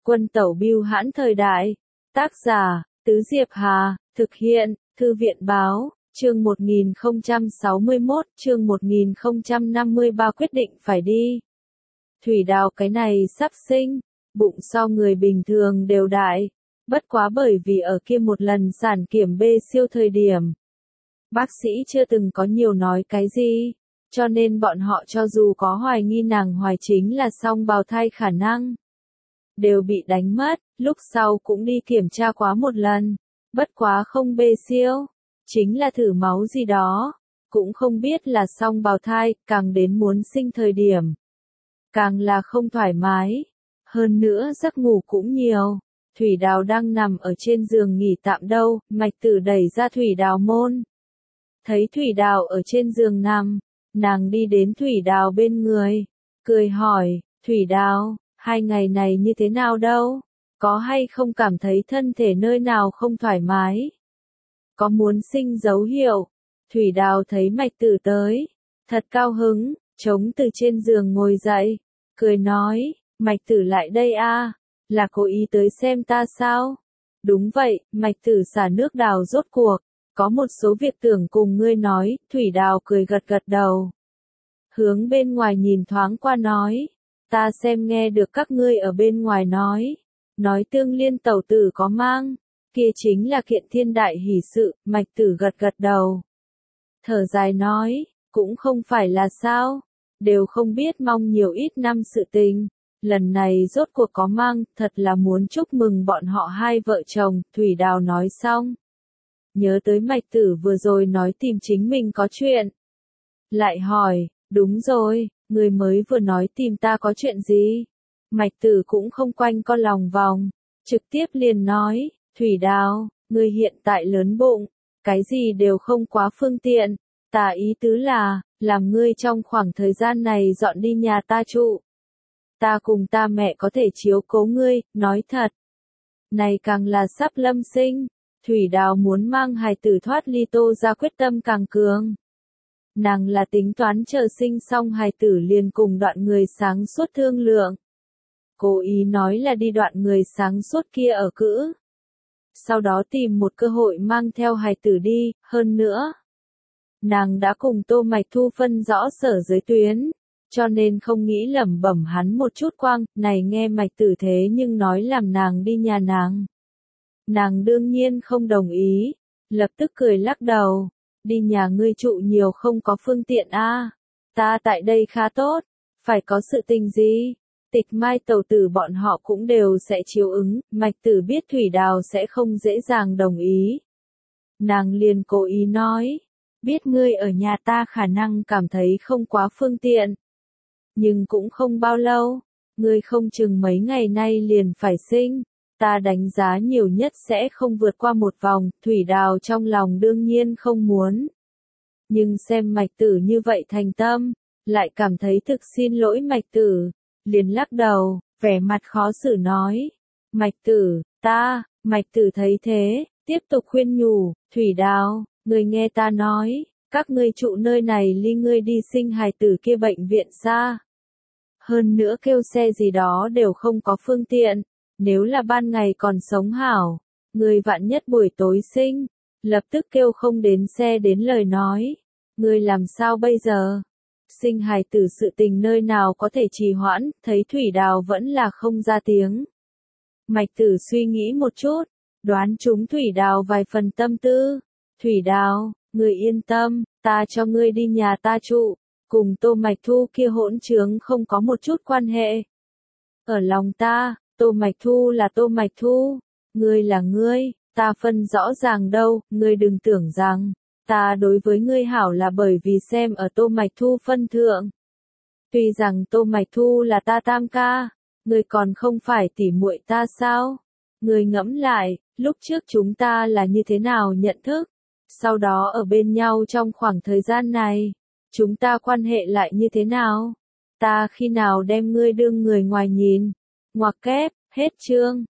Quân tẩu bưu hãn thời đại. Tác giả, Tứ Diệp Hà, thực hiện, Thư viện báo, chương 1061, chương 1053 quyết định phải đi. Thủy Đào cái này sắp sinh, bụng so người bình thường đều đại, bất quá bởi vì ở kia một lần sản kiểm bê siêu thời điểm. Bác sĩ chưa từng có nhiều nói cái gì, cho nên bọn họ cho dù có hoài nghi nàng hoài chính là song bào thai khả năng. Đều bị đánh mất, lúc sau cũng đi kiểm tra quá một lần, bất quá không bê siêu, chính là thử máu gì đó, cũng không biết là song bào thai, càng đến muốn sinh thời điểm. Càng là không thoải mái, hơn nữa giấc ngủ cũng nhiều. Thủy Đào đang nằm ở trên giường nghỉ tạm đâu, Mạch Tử đẩy ra Thủy Đào môn. Thấy Thủy Đào ở trên giường nằm, nàng đi đến Thủy Đào bên người, cười hỏi, Thủy Đào, 2 ngày này như thế nào đâu? Có hay không cảm thấy thân thể nơi nào không thoải mái? Có muốn sinh dấu hiệu? Thủy Đào thấy Mạch Tử tới, thật cao hứng, chống từ trên giường ngồi dậy, cười nói, Mạch Tử lại đây a, là cố ý tới xem ta sao? Đúng vậy, Mạch Tử xả nước Đào rốt cuộc, có một số việc tưởng cùng ngươi nói, Thủy Đào cười gật gật đầu. Hướng bên ngoài nhìn thoáng qua nói, ta xem nghe được các ngươi ở bên ngoài nói Tương Liên tẩu tử có mang, kia chính là kiện thiên đại hỷ sự, Mạch Tử gật gật đầu. Thở dài nói, cũng không phải là sao, đều không biết mong nhiều ít năm sự tình, lần này rốt cuộc có mang, thật là muốn chúc mừng bọn họ hai vợ chồng, Thủy Đào nói xong. Nhớ tới Mạch Tử vừa rồi nói tìm chính mình có chuyện. Lại hỏi, đúng rồi, người mới vừa nói tìm ta có chuyện gì? Mạch Tử cũng không quanh co lòng vòng, trực tiếp liền nói, Thủy Đào, người hiện tại lớn bụng, cái gì đều không quá phương tiện, ta ý tứ là, làm ngươi trong khoảng thời gian này dọn đi nhà ta trụ. Ta cùng ta mẹ có thể chiếu cố ngươi, nói thật. Này càng là sắp lâm sinh, Thủy Đào muốn mang hài tử thoát ly Tô ra quyết tâm càng cường. Nàng là tính toán chờ sinh xong hài tử liền cùng đoạn người sáng suốt thương lượng. Cố ý nói là đi đoạn người sáng suốt kia ở cữ. Sau đó tìm một cơ hội mang theo hài tử đi, hơn nữa. Nàng đã cùng Tô Mạch Thu phân rõ sở giới tuyến, cho nên không nghĩ lẩm bẩm hắn một chút quang, này nghe Mạch Tử thế nhưng nói làm nàng đi nhà nàng. Nàng đương nhiên không đồng ý, lập tức cười lắc đầu, đi nhà ngươi trụ nhiều không có phương tiện a, ta tại đây khá tốt, phải có sự tình gì, Tịch Mai tẩu tử bọn họ cũng đều sẽ chiếu ứng, Mạch Tử biết Thủy Đào sẽ không dễ dàng đồng ý. Nàng liền cố ý nói, biết ngươi ở nhà ta khả năng cảm thấy không quá phương tiện, nhưng cũng không bao lâu, ngươi không chừng mấy ngày nay liền phải sinh. Ta đánh giá nhiều nhất sẽ không vượt qua một vòng, Thủy Đào trong lòng đương nhiên không muốn. Nhưng xem Mạch Tử như vậy thành tâm, lại cảm thấy thực xin lỗi Mạch Tử, liền lắc đầu, vẻ mặt khó xử nói. Mạch Tử, Mạch Tử thấy thế, tiếp tục khuyên nhủ, Thủy Đào, người nghe ta nói, các ngươi trụ nơi này ly ngươi đi sinh hài tử kia bệnh viện xa. Hơn nữa kêu xe gì đó đều không có phương tiện. Nếu là ban ngày còn sống hảo, người vạn nhất buổi tối sinh, lập tức kêu không đến xe đến lời nói. Người làm sao bây giờ? Sinh hài tử sự tình nơi nào có thể trì hoãn, thấy Thủy Đào vẫn là không ra tiếng. Mạch Tử suy nghĩ một chút, đoán trúng Thủy Đào vài phần tâm tư. Thủy Đào, người yên tâm, ta cho ngươi đi nhà ta trụ, cùng Tô Mạch Thu kia hỗn trướng không có một chút quan hệ. Ở lòng ta, Tô Mạch Thu là Tô Mạch Thu, ngươi là ngươi, ta phân rõ ràng đâu, ngươi đừng tưởng rằng, ta đối với ngươi hảo là bởi vì xem ở Tô Mạch Thu phân thượng. Tuy rằng Tô Mạch Thu là ta tam ca, ngươi còn không phải tỉ muội ta sao? Ngươi ngẫm lại, lúc trước chúng ta là như thế nào nhận thức, sau đó ở bên nhau trong khoảng thời gian này, chúng ta quan hệ lại như thế nào? Ta khi nào đem ngươi đương người ngoài nhìn? Ngoặc kép, hết chương.